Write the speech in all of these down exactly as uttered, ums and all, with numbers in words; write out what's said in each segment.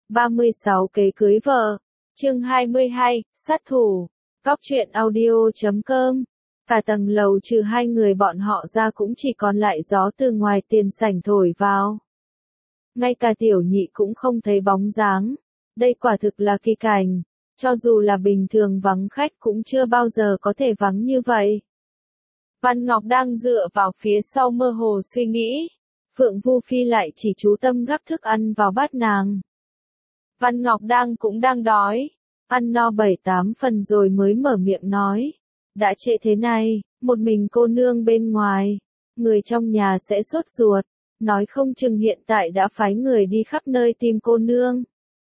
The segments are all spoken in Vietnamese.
ba mươi sáu kế cưới vợ. Chương hai mươi hai, sát thủ. Góc truyện audio chấm com. Cả tầng lầu trừ hai người bọn họ ra cũng chỉ còn lại gió từ ngoài tiền sảnh thổi vào. Ngay cả tiểu nhị cũng không thấy bóng dáng. Đây quả thực là kỳ cảnh. Cho dù là bình thường vắng khách cũng chưa bao giờ có thể vắng như vậy. Văn Ngọc đang dựa vào phía sau mơ hồ suy nghĩ. Phượng Vu Phi lại chỉ chú tâm gắp thức ăn vào bát nàng. Văn Ngọc đang cũng đang đói. Ăn no bảy tám phần rồi mới mở miệng nói. Đã trễ thế này, một mình cô nương bên ngoài. Người trong nhà sẽ sốt ruột. Nói không chừng hiện tại đã phái người đi khắp nơi tìm cô nương.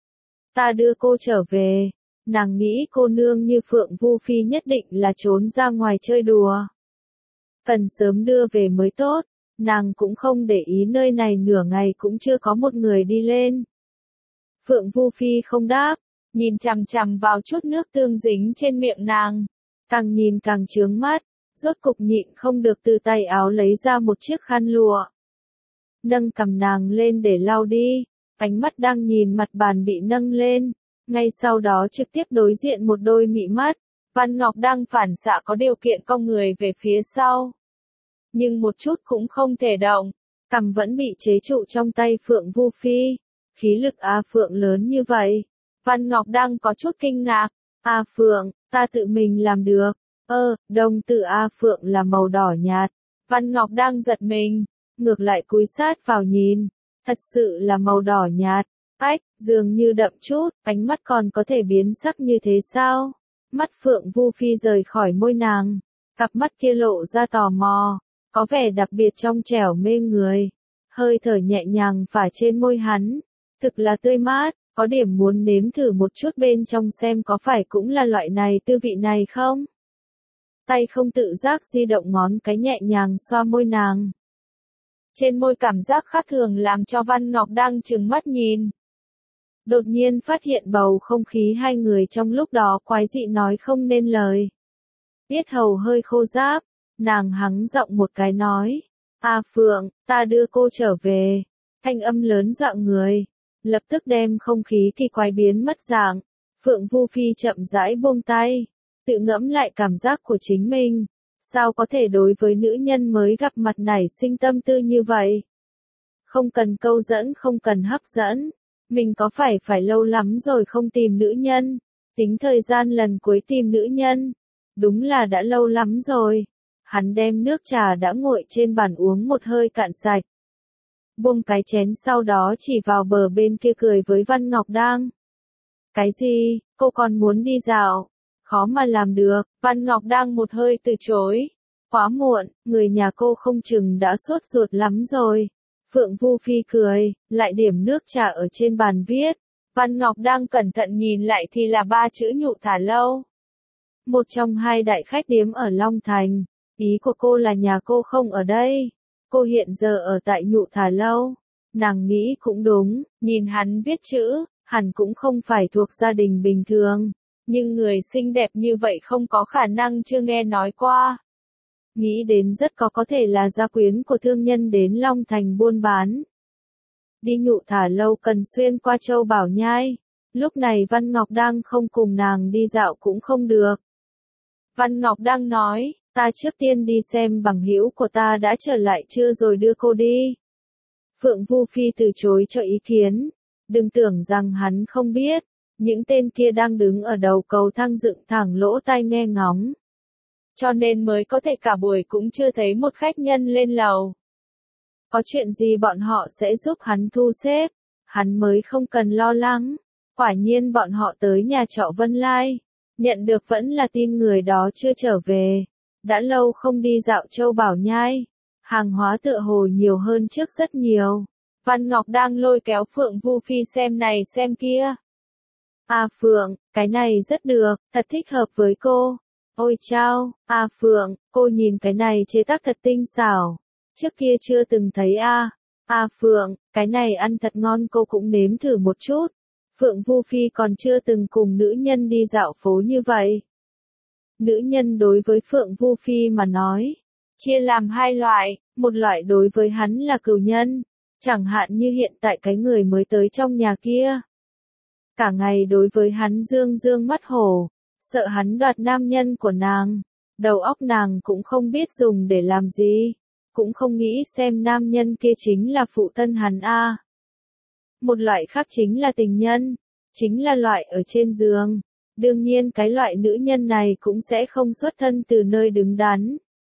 Ta đưa cô trở về. Nàng nghĩ cô nương như Phượng Vu Phi nhất định là trốn ra ngoài chơi đùa. Cần sớm đưa về mới tốt. Nàng cũng không để ý nơi này nửa ngày cũng chưa có một người đi lên. Phượng Vu Phi không đáp, nhìn chằm chằm vào chút nước tương dính trên miệng nàng. Càng nhìn càng chướng mắt, rốt cục nhịn không được từ tay áo lấy ra một chiếc khăn lụa. Nâng cằm nàng lên để lau đi, ánh mắt đang nhìn mặt bàn bị nâng lên. Ngay sau đó trực tiếp đối diện một đôi mị mắt. Văn Ngọc đang phản xạ có điều kiện cong người về phía sau. Nhưng một chút cũng không thể động, cằm vẫn bị chế trụ trong tay Phượng Vu Phi. Khí lực A Phượng lớn như vậy. Văn Ngọc đang có chút kinh ngạc. A Phượng, ta tự mình làm được. Ơ, đồng tử A Phượng là màu đỏ nhạt. Văn Ngọc đang giật mình, ngược lại cúi sát vào nhìn. Thật sự là màu đỏ nhạt. Ách, dường như đậm chút, ánh mắt còn có thể biến sắc như thế sao? Mắt Phượng Vu Phi rời khỏi môi nàng. Cặp mắt kia lộ ra tò mò. Có vẻ đặc biệt trong trẻo mê người. Hơi thở nhẹ nhàng phả trên môi hắn. Thực là tươi mát, có điểm muốn nếm thử một chút bên trong xem có phải cũng là loại này tư vị này không? Tay không tự giác di động ngón cái nhẹ nhàng xoa môi nàng. Trên môi cảm giác khác thường làm cho Văn Ngọc đang trừng mắt nhìn. Đột nhiên phát hiện bầu không khí hai người trong lúc đó quái dị nói không nên lời. Yết hầu hơi khô ráp, nàng hắng giọng một cái nói. A Phượng, ta đưa cô trở về. Thanh âm lớn dọa người. Lập tức đem không khí kỳ quái biến mất dạng. Phượng Vu Phi chậm rãi buông tay. Tự ngẫm lại cảm giác của chính mình. Sao có thể đối với nữ nhân mới gặp mặt nảy sinh tâm tư như vậy? Không cần câu dẫn, không cần hấp dẫn. Mình có phải phải lâu lắm rồi không tìm nữ nhân? Tính thời gian lần cuối tìm nữ nhân. Đúng là đã lâu lắm rồi. Hắn đem nước trà đã nguội trên bàn uống một hơi cạn sạch. Buông cái chén sau đó chỉ vào bờ bên kia cười với Văn Ngọc đang. Cái gì, cô còn muốn đi dạo? Khó mà làm được, Văn Ngọc đang một hơi từ chối. Quá muộn, người nhà cô không chừng đã sốt ruột lắm rồi. Phượng Vu Phi cười, lại điểm nước trà ở trên bàn viết. Văn Ngọc đang cẩn thận nhìn lại thì là ba chữ Nhụ Thả Lâu. Một trong hai đại khách điếm ở Long Thành. Ý của cô là nhà cô không ở đây. Cô hiện giờ ở tại Nhụ Thả Lâu. Nàng nghĩ cũng đúng, nhìn hắn viết chữ, hẳn cũng không phải thuộc gia đình bình thường. Nhưng người xinh đẹp như vậy không có khả năng chưa nghe nói qua. Nghĩ đến rất có có thể là gia quyến của thương nhân đến Long Thành buôn bán. Đi Nhụ Thả Lâu cần xuyên qua Châu Bảo Nhai. Lúc này Văn Ngọc đang không cùng nàng đi dạo cũng không được. Văn Ngọc đang nói, ta trước tiên đi xem bằng hữu của ta đã trở lại chưa rồi đưa cô đi. Phượng Vu Phi từ chối cho ý kiến. Đừng tưởng rằng hắn không biết. Những tên kia đang đứng ở đầu cầu thang dựng thẳng lỗ tai nghe ngóng. Cho nên mới có thể cả buổi cũng chưa thấy một khách nhân lên lầu. Có chuyện gì bọn họ sẽ giúp hắn thu xếp. Hắn mới không cần lo lắng. Quả nhiên bọn họ tới nhà trọ Vân Lai. Nhận được vẫn là tin người đó chưa trở về. Đã lâu không đi dạo Châu Bảo Nhai. Hàng hóa tựa hồ nhiều hơn trước rất nhiều. Văn Ngọc đang lôi kéo Phượng Vu Phi xem này xem kia. A Phượng, cái này rất được, thật thích hợp với cô. Ôi chao, A Phượng, cô nhìn cái này chế tác thật tinh xảo. Trước kia chưa từng thấy a. A Phượng, cái này ăn thật ngon cô cũng nếm thử một chút. Phượng Vu Phi còn chưa từng cùng nữ nhân đi dạo phố như vậy. Nữ nhân đối với Phượng Vu Phi mà nói, chia làm hai loại, một loại đối với hắn là cừu nhân, chẳng hạn như hiện tại cái người mới tới trong nhà kia. Cả ngày đối với hắn dương dương mắt hổ, sợ hắn đoạt nam nhân của nàng. Đầu óc nàng cũng không biết dùng để làm gì, cũng không nghĩ xem nam nhân kia chính là phụ thân hắn a. Một loại khác chính là tình nhân, chính là loại ở trên giường. Đương nhiên cái loại nữ nhân này cũng sẽ không xuất thân từ nơi đứng đắn.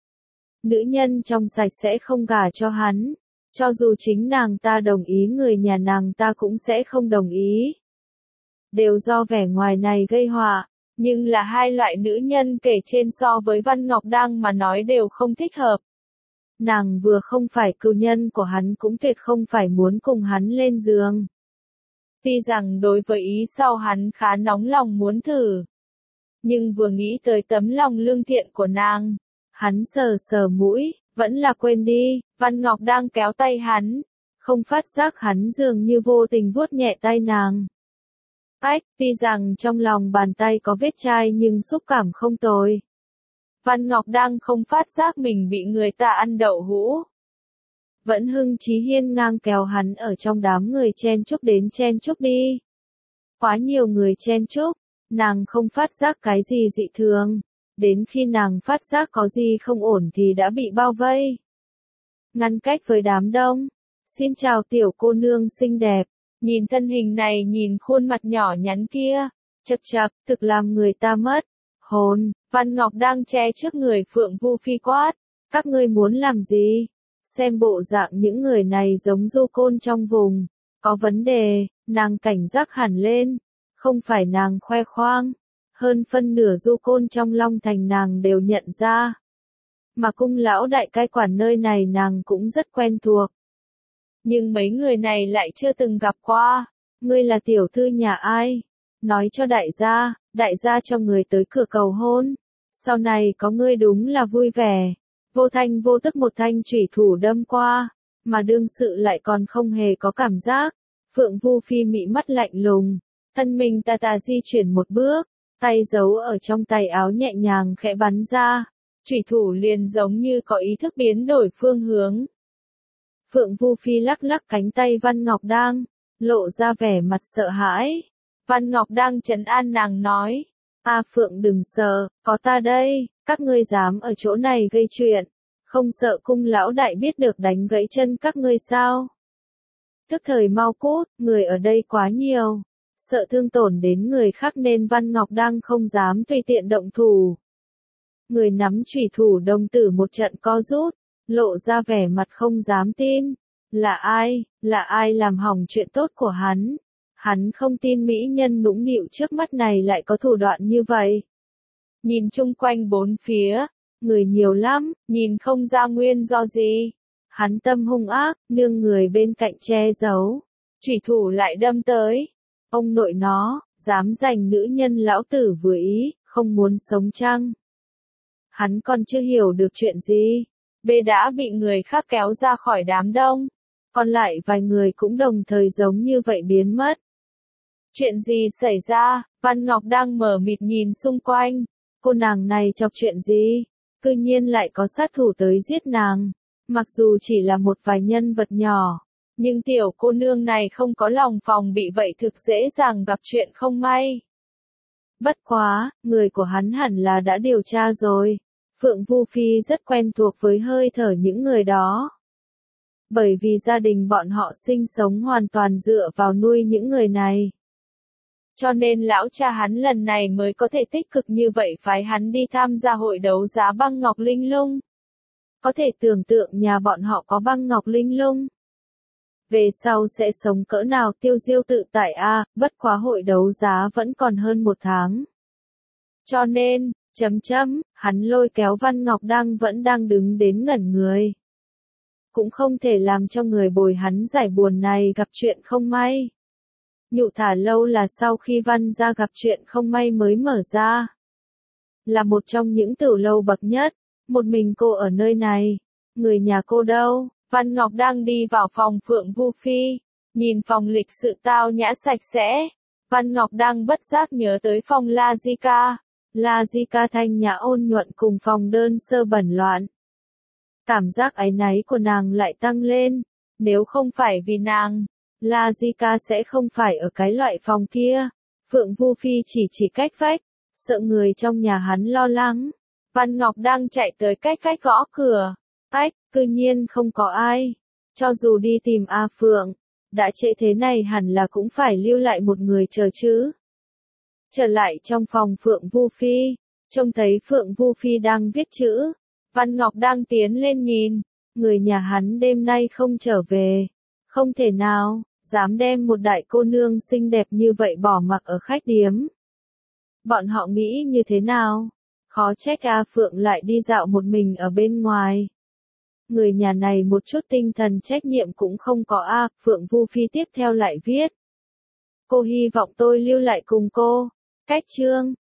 Nữ nhân trong sạch sẽ không gả cho hắn, cho dù chính nàng ta đồng ý người nhà nàng ta cũng sẽ không đồng ý. Đều do vẻ ngoài này gây họa, nhưng là hai loại nữ nhân kể trên so với Văn Ngọc Đăng mà nói đều không thích hợp. Nàng vừa không phải cừu nhân của hắn cũng tuyệt không phải muốn cùng hắn lên giường. Tuy rằng đối với ý sau hắn khá nóng lòng muốn thử, nhưng vừa nghĩ tới tấm lòng lương thiện của nàng, hắn sờ sờ mũi, vẫn là quên đi. Văn Ngọc đang kéo tay hắn, không phát giác hắn dường như vô tình vuốt nhẹ tay nàng. Ách, tuy rằng trong lòng bàn tay có vết chai nhưng xúc cảm không tồi. Văn Ngọc đang không phát giác mình bị người ta ăn đậu hũ. Vẫn hưng chí hiên ngang kéo hắn ở trong đám người chen chúc đến chen chúc đi. Quá nhiều người chen chúc, nàng không phát giác cái gì dị thường. Đến khi nàng phát giác có gì không ổn thì đã bị bao vây. Ngăn cách với đám đông. Xin chào tiểu cô nương xinh đẹp. Nhìn thân hình này, nhìn khuôn mặt nhỏ nhắn kia. Chật chật, thực làm người ta mất hồn. Văn Ngọc đang che trước người Phượng Vu Phi quát. Các ngươi muốn làm gì? Xem bộ dạng những người này giống du côn trong vùng. Có vấn đề, nàng cảnh giác hẳn lên. Không phải nàng khoe khoang. Hơn phân nửa du côn trong Long Thành nàng đều nhận ra. Mà cung lão đại cai quản nơi này nàng cũng rất quen thuộc. Nhưng mấy người này lại chưa từng gặp qua. Ngươi là tiểu thư nhà ai? Nói cho đại gia, đại gia cho người tới cửa cầu hôn. Sau này có ngươi đúng là vui vẻ. Vô thanh vô tức một thanh chủy thủ đâm qua, mà đương sự lại còn không hề có cảm giác. Phượng Vu Phi mị mắt lạnh lùng, thân mình tà tà di chuyển một bước, tay giấu ở trong tay áo nhẹ nhàng khẽ bắn ra, chủy thủ liền giống như có ý thức biến đổi phương hướng. Phượng Vu Phi lắc lắc cánh tay Văn Ngọc Đang, lộ ra vẻ mặt sợ hãi. Văn Ngọc Đang trấn an nàng nói, "A Phượng đừng sợ, có ta đây, các ngươi dám ở chỗ này gây chuyện, không sợ cung lão đại biết được đánh gãy chân các ngươi sao? Tức thời mau cút, người ở đây quá nhiều, sợ thương tổn đến người khác nên Văn Ngọc Đang không dám tùy tiện động thủ." Người nắm chủy thủ đồng tử một trận co rút, lộ ra vẻ mặt không dám tin. Là ai, là ai làm hỏng chuyện tốt của hắn? Hắn không tin mỹ nhân nũng nịu trước mắt này lại có thủ đoạn như vậy. Nhìn chung quanh bốn phía, người nhiều lắm, nhìn không ra nguyên do gì. Hắn tâm hung ác, nương người bên cạnh che giấu. Chủy thủ lại đâm tới. Ông nội nó, dám giành nữ nhân lão tử vừa ý, không muốn sống chăng? Hắn còn chưa hiểu được chuyện gì. Bê đã bị người khác kéo ra khỏi đám đông. Còn lại vài người cũng đồng thời giống như vậy biến mất. Chuyện gì xảy ra? Văn Ngọc đang mở mịt nhìn xung quanh. Cô nàng này chọc chuyện gì? Cư nhiên lại có sát thủ tới giết nàng. Mặc dù chỉ là một vài nhân vật nhỏ, nhưng tiểu cô nương này không có lòng phòng bị vậy thực dễ dàng gặp chuyện không may. Bất quá, người của hắn hẳn là đã điều tra rồi. Phượng Vu Phi rất quen thuộc với hơi thở những người đó. Bởi vì gia đình bọn họ sinh sống hoàn toàn dựa vào nuôi những người này. Cho nên lão cha hắn lần này mới có thể tích cực như vậy phái hắn đi tham gia hội đấu giá băng ngọc linh lung. Có thể tưởng tượng nhà bọn họ có băng ngọc linh lung. Về sau sẽ sống cỡ nào tiêu diêu tự tại a, à, bất quá hội đấu giá vẫn còn hơn một tháng. Cho nên, chấm chấm, hắn lôi kéo Văn Ngọc Đăng vẫn đang đứng đến ngẩn người. Cũng không thể làm cho người bồi hắn giải buồn này gặp chuyện không may. Nhụ thả lâu là sau khi Văn gia gặp chuyện không may mới mở ra. Là một trong những tiểu lâu bậc nhất, một mình cô ở nơi này. Người nhà cô đâu? Văn Ngọc đang đi vào phòng Phượng Vu Phi, nhìn phòng lịch sự tao nhã sạch sẽ. Văn Ngọc đang bất giác nhớ tới phòng La Di Ca. La Di Ca thanh nhã ôn nhuận cùng phòng đơn sơ bẩn loạn. Cảm giác áy náy của nàng lại tăng lên, nếu không phải vì nàng, La Di Ca sẽ không phải ở cái loại phòng kia. Phượng Vu Phi chỉ chỉ cách vách, sợ người trong nhà hắn lo lắng. Văn Ngọc đang chạy tới cách vách gõ cửa. Ách, cư nhiên không có ai. Cho dù đi tìm A Phượng, đã trễ thế này hẳn là cũng phải lưu lại một người chờ chứ. Trở lại trong phòng Phượng Vu Phi, trông thấy Phượng Vu Phi đang viết chữ. Văn Ngọc đang tiến lên nhìn, người nhà hắn đêm nay không trở về. Không thể nào, dám đem một đại cô nương xinh đẹp như vậy bỏ mặc ở khách điếm. Bọn họ nghĩ như thế nào? Khó trách A Phượng lại đi dạo một mình ở bên ngoài. Người nhà này một chút tinh thần trách nhiệm cũng không có A. Phượng Vu Phi tiếp theo lại viết. Cô hy vọng tôi lưu lại cùng cô. Cách chương.